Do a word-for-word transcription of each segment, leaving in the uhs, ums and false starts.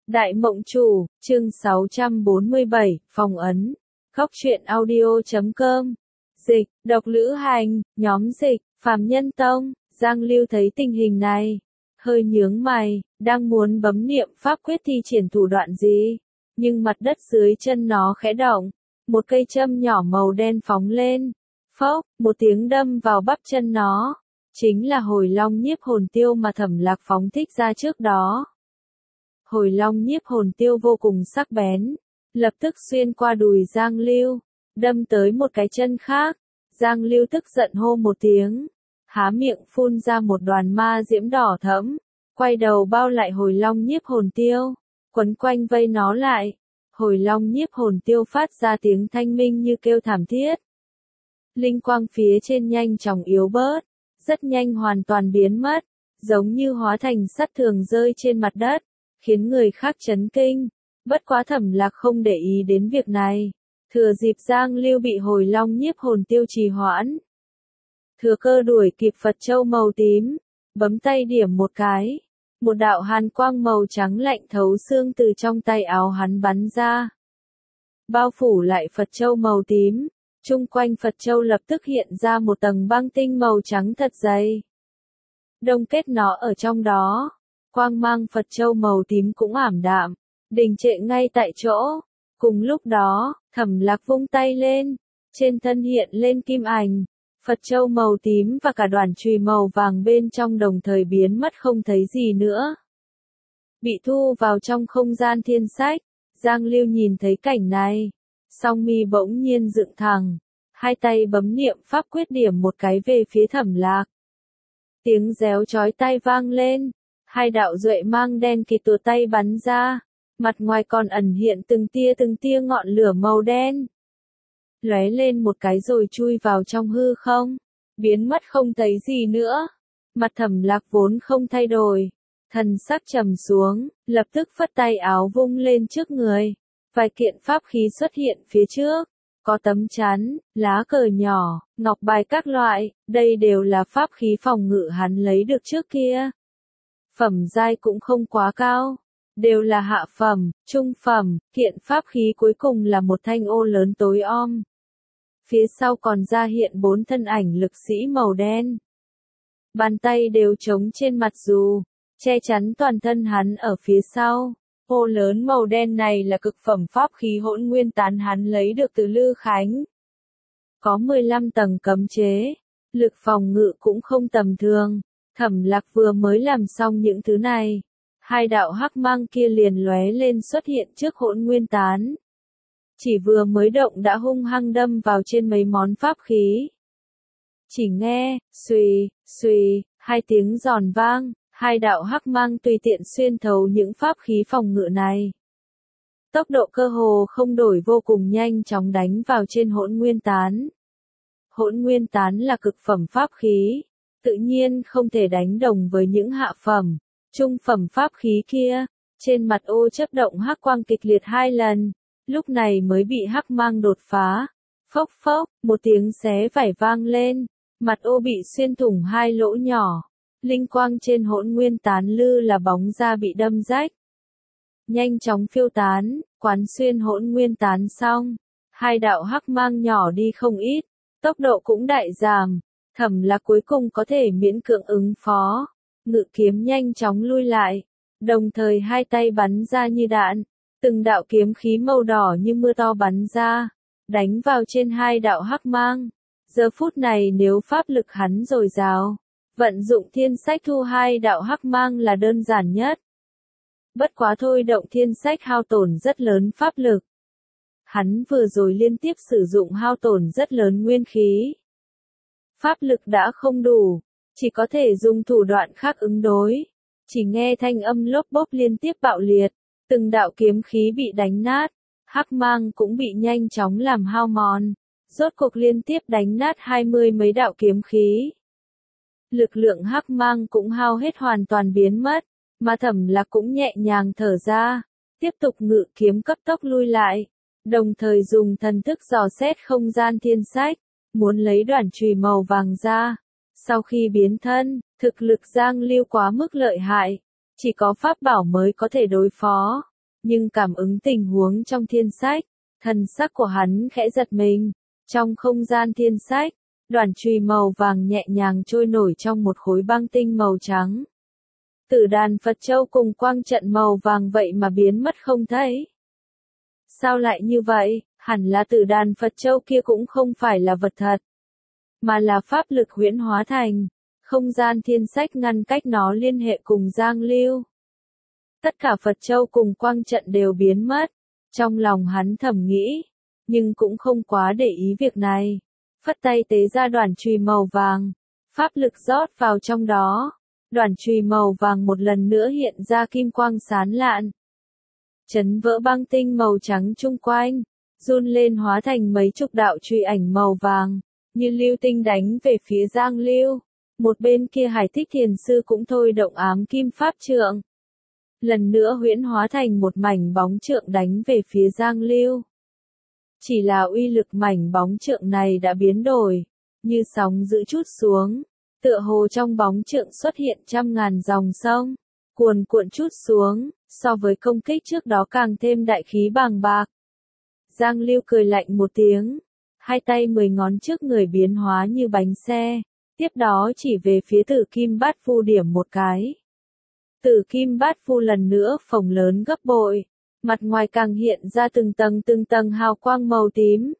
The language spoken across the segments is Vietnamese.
Đại Mộng Chủ, chương sáu trăm bốn mươi bảy, Phòng ấn. Góc truyện audio chấm com. Dịch, độc lữ hành, nhóm dịch, Phàm Nhân Tông. Giang Lưu thấy tình hình này, hơi nhướng mày, đang muốn bấm niệm pháp quyết thi triển thủ đoạn gì, nhưng mặt đất dưới chân nó khẽ động, một cây châm nhỏ màu đen phóng lên, phốc, một tiếng đâm vào bắp chân nó, chính là Hồi Long Nhiếp Hồn Tiêu mà Thẩm Lạc phóng thích ra trước đó. Hồi Long Nhiếp Hồn Tiêu vô cùng sắc bén, lập tức xuyên qua đùi Giang Lưu, đâm tới một cái chân khác. Giang Lưu tức giận hô một tiếng, há miệng phun ra một đoàn ma diễm đỏ thẫm, quay đầu bao lại Hồi Long Nhiếp Hồn Tiêu, quấn quanh vây nó lại. Hồi Long Nhiếp Hồn Tiêu phát ra tiếng thanh minh như kêu thảm thiết. Linh quang phía trên nhanh chóng yếu bớt, rất nhanh hoàn toàn biến mất, giống như hóa thành sắt thường rơi trên mặt đất, khiến người khác chấn kinh. Bất quá Thẩm Lạc không để ý đến việc này, thừa dịp Giang Lưu bị Hồi Long Nhiếp Hồn Tiêu trì hoãn, thừa cơ đuổi kịp Phật Châu màu tím, bấm tay điểm một cái, một đạo hàn quang màu trắng lạnh thấu xương từ trong tay áo hắn bắn ra, bao phủ lại Phật Châu màu tím. Chung quanh Phật Châu lập tức hiện ra một tầng băng tinh màu trắng thật dày, đông kết nó ở trong đó. Quang mang Phật Châu màu tím cũng ảm đạm, đình trệ ngay tại chỗ. Cùng lúc đó, Thẩm Lạc vung tay lên, trên thân hiện lên kim ảnh, Phật Châu màu tím và cả đoàn chùy màu vàng bên trong đồng thời biến mất không thấy gì nữa. Bị thu vào trong không gian thiên sách. Giang Lưu nhìn thấy cảnh này, song mi bỗng nhiên dựng thẳng, hai tay bấm niệm pháp quyết điểm một cái về phía Thẩm Lạc. Tiếng réo chói tai vang lên, hai đạo duệ mang đen kịt từ tay bắn ra, mặt ngoài còn ẩn hiện từng tia từng tia ngọn lửa màu đen, lóe lên một cái rồi chui vào trong hư không, biến mất không thấy gì nữa. Mặt Thẩm Lạc vốn không thay đổi, thần sắc trầm xuống, lập tức phất tay áo vung lên trước người, vài kiện pháp khí xuất hiện phía trước, có tấm chắn, lá cờ nhỏ, ngọc bài các loại, đây đều là pháp khí phòng ngự hắn lấy được trước kia. Phẩm giai cũng không quá cao, đều là hạ phẩm, trung phẩm. Kiện pháp khí cuối cùng là một thanh ô lớn tối om, phía sau còn ra hiện bốn thân ảnh lực sĩ màu đen, bàn tay đều trống trên mặt dù, che chắn toàn thân hắn ở phía sau. Ô lớn màu đen này là cực phẩm pháp khí Hỗn Nguyên Tán hắn lấy được từ Lư Khánh, có mười lăm tầng cấm chế, lực phòng ngự cũng không tầm thường. Thẩm Lạc vừa mới làm xong những thứ này, hai đạo hắc mang kia liền lóe lên xuất hiện trước Hỗn Nguyên Tán, chỉ vừa mới động đã hung hăng đâm vào trên mấy món pháp khí. Chỉ nghe, xuy, xuy, hai tiếng giòn vang, hai đạo hắc mang tùy tiện xuyên thấu những pháp khí phòng ngự này. Tốc độ cơ hồ không đổi, vô cùng nhanh chóng đánh vào trên Hỗn Nguyên Tán. Hỗn Nguyên Tán là cực phẩm pháp khí, tự nhiên không thể đánh đồng với những hạ phẩm, trung phẩm pháp khí kia. Trên mặt ô chớp động hắc quang kịch liệt hai lần, lúc này mới bị hắc mang đột phá. Phốc phốc, một tiếng xé vải vang lên, mặt ô bị xuyên thủng hai lỗ nhỏ. Linh quang trên Hỗn Nguyên Tán lư là bóng da bị đâm rách, nhanh chóng phiêu tán, quán xuyên Hỗn Nguyên Tán xong, hai đạo hắc mang nhỏ đi không ít, tốc độ cũng đại giảm. Thẩm Lạc cuối cùng có thể miễn cưỡng ứng phó, ngự kiếm nhanh chóng lui lại, đồng thời hai tay bắn ra như đạn, từng đạo kiếm khí màu đỏ như mưa to bắn ra, đánh vào trên hai đạo hắc mang. Giờ phút này nếu pháp lực hắn dồi dào, vận dụng thiên sách thu hai đạo hắc mang là đơn giản nhất. Bất quá thôi động thiên sách hao tổn rất lớn pháp lực. Hắn vừa rồi liên tiếp sử dụng hao tổn rất lớn nguyên khí. Pháp lực đã không đủ, chỉ có thể dùng thủ đoạn khác ứng đối. Chỉ nghe thanh âm lốp bốp liên tiếp bạo liệt, từng đạo kiếm khí bị đánh nát, hắc mang cũng bị nhanh chóng làm hao mòn, rốt cuộc liên tiếp đánh nát hai mươi mấy đạo kiếm khí. Lực lượng hắc mang cũng hao hết hoàn toàn biến mất, mà Thẩm Lạc cũng nhẹ nhàng thở ra, tiếp tục ngự kiếm cấp tốc lui lại, đồng thời dùng thần thức dò xét không gian thiên sách, muốn lấy đoàn chùy màu vàng ra. Sau khi biến thân, thực lực Giang Lưu quá mức lợi hại, chỉ có pháp bảo mới có thể đối phó. nhưng cảm ứng tình huống trong thiên sách, thần sắc của hắn khẽ giật mình. Trong không gian thiên sách, đoàn chùy màu vàng nhẹ nhàng trôi nổi trong một khối băng tinh màu trắng. Tử đàn Phật Châu cùng quang trận màu vàng vậy mà biến mất không thấy. Sao lại như vậy? Hẳn là tử đàn Phật Châu kia cũng không phải là vật thật, mà là pháp lực huyễn hóa thành. Không gian thiên sách ngăn cách nó liên hệ cùng Giang Lưu. Tất cả Phật Châu cùng quang trận đều biến mất. Trong lòng hắn thầm nghĩ, nhưng cũng không quá để ý việc này. Phất tay tế ra đoàn chùy màu vàng, pháp lực rót vào trong đó. Đoàn chùy màu vàng một lần nữa hiện ra kim quang sáng lạn. Chấn vỡ băng tinh màu trắng chung quanh, run lên hóa thành mấy chục đạo chùy ảnh màu vàng, như lưu tinh đánh về phía Giang Lưu. Một bên kia Hải Thích Thiền Sư cũng thôi động ám kim pháp trượng. Lần nữa huyễn hóa thành một mảnh bóng trượng đánh về phía Giang Lưu. Chỉ là uy lực mảnh bóng trượng này đã biến đổi, như sóng dữ trút xuống, tựa hồ trong bóng trượng xuất hiện trăm ngàn dòng sông, cuồn cuộn trút xuống, so với công kích trước đó càng thêm đại khí bàng bạc. Giang Lưu cười lạnh một tiếng, hai tay mười ngón trước người biến hóa như bánh xe, tiếp đó chỉ về phía Tử Kim Bát Phu điểm một cái. Tử Kim Bát Phu lần nữa phồng lớn gấp bội, mặt ngoài càng hiện ra từng tầng từng tầng hào quang màu tím.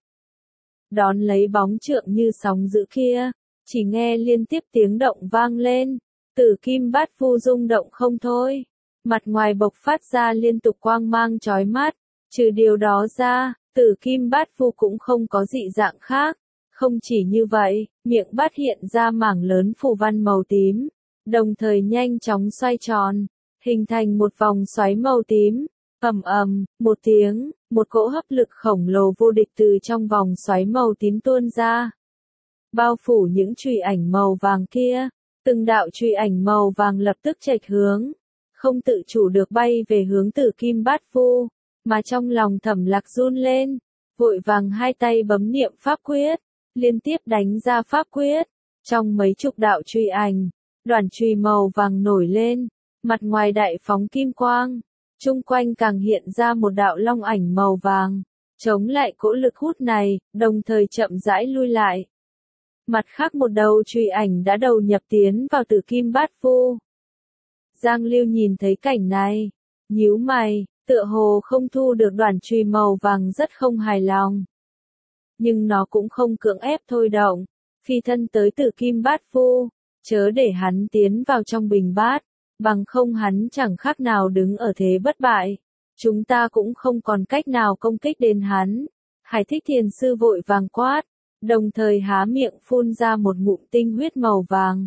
Đón lấy bóng trượng như sóng dữ kia, chỉ nghe liên tiếp tiếng động vang lên, Tử Kim Bát Phu rung động không thôi, mặt ngoài bộc phát ra liên tục quang mang chói mắt, trừ điều đó ra, Tử Kim Bát Phu cũng không có dị dạng khác. Không chỉ như vậy, miệng bát hiện ra mảng lớn phù văn màu tím, đồng thời nhanh chóng xoay tròn, hình thành một vòng xoáy màu tím. Ầm ầm, một tiếng, một cỗ hấp lực khổng lồ vô địch từ trong vòng xoáy màu tím tuôn ra, bao phủ những chùy ảnh màu vàng kia. Từng đạo chùy ảnh màu vàng lập tức chệch hướng, không tự chủ được bay về hướng Tử Kim Bát Phu, mà trong lòng Thẩm Lạc run lên, vội vàng hai tay bấm niệm pháp quyết, liên tiếp đánh ra pháp quyết. Trong mấy chục đạo chùy ảnh, đoàn chùy màu vàng nổi lên, mặt ngoài đại phóng kim quang, chung quanh càng hiện ra một đạo long ảnh màu vàng, chống lại cỗ lực hút này, đồng thời chậm rãi lui lại. Mặt khác một đầu chùy ảnh đã đầu nhập tiến vào Tử Kim Bát Phu. Giang Lưu nhìn thấy cảnh này, nhíu mày, tựa hồ không thu được đoàn chùy màu vàng rất không hài lòng. Nhưng nó cũng không cưỡng ép thôi động, phi thân tới Tử Kim Bát Phu, chớ để hắn tiến vào trong bình bát, bằng không hắn chẳng khác nào đứng ở thế bất bại. Chúng ta cũng không còn cách nào công kích đến hắn. Hải Thích Thiền Sư vội vàng quát, đồng thời há miệng phun ra một ngụm tinh huyết màu vàng.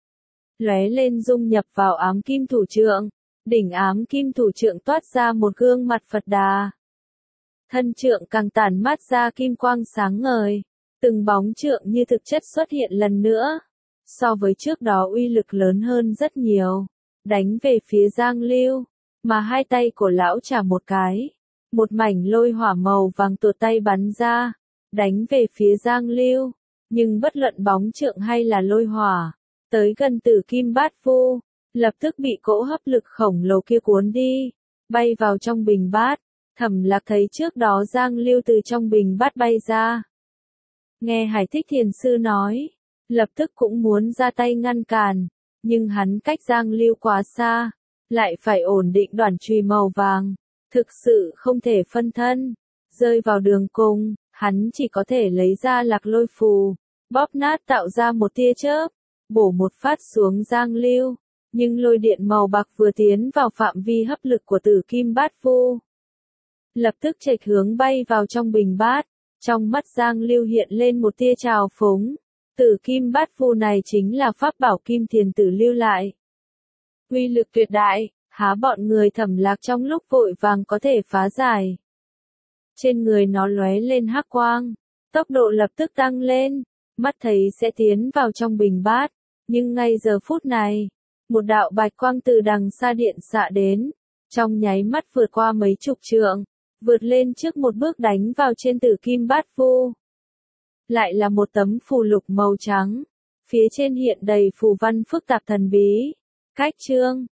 Lóe lên dung nhập vào ám kim thủ trượng, đỉnh ám kim thủ trượng toát ra một gương mặt Phật Đà. Thân trượng càng tản mát ra kim quang sáng ngời, từng bóng trượng như thực chất xuất hiện lần nữa. So với trước đó uy lực lớn hơn rất nhiều, đánh về phía Giang Lưu, mà hai tay của lão chả một cái, một mảnh lôi hỏa màu vàng tuột tay bắn ra, đánh về phía Giang Lưu, nhưng bất luận bóng trượng hay là lôi hỏa, tới gần Tử Kim Bát Phu, lập tức bị cỗ hấp lực khổng lồ kia cuốn đi, bay vào trong bình bát. Thẩm Lạc thấy trước đó Giang Lưu từ trong bình bát bay ra. Nghe Hải Thích Thiền Sư nói, lập tức cũng muốn ra tay ngăn cản, nhưng hắn cách Giang Lưu quá xa, lại phải ổn định đoàn chùy màu vàng, thực sự không thể phân thân. Rơi vào đường cùng, hắn chỉ có thể lấy ra Lạc Lôi Phù, bóp nát tạo ra một tia chớp, bổ một phát xuống Giang Lưu, nhưng lôi điện màu bạc vừa tiến vào phạm vi hấp lực của Tử Kim Bát Phu, lập tức chệch hướng bay vào trong bình bát. Trong mắt Giang Lưu hiện lên một tia trào phúng. Tử Kim Bát Phu này chính là pháp bảo Kim Thiền Tử lưu lại, uy lực tuyệt đại, há bọn người Thẩm Lạc trong lúc vội vàng có thể phá giải. Trên người nó lóe lên hắc quang, tốc độ lập tức tăng lên, mắt thấy sẽ tiến vào trong bình bát, nhưng ngay giờ phút này, một đạo bạch quang từ đằng xa điện xạ đến, trong nháy mắt vượt qua mấy chục trượng, vượt lên trước một bước đánh vào trên Tử Kim Bát Phu. Lại là một tấm phù lục màu trắng, phía trên hiện đầy phù văn phức tạp thần bí. Cách chương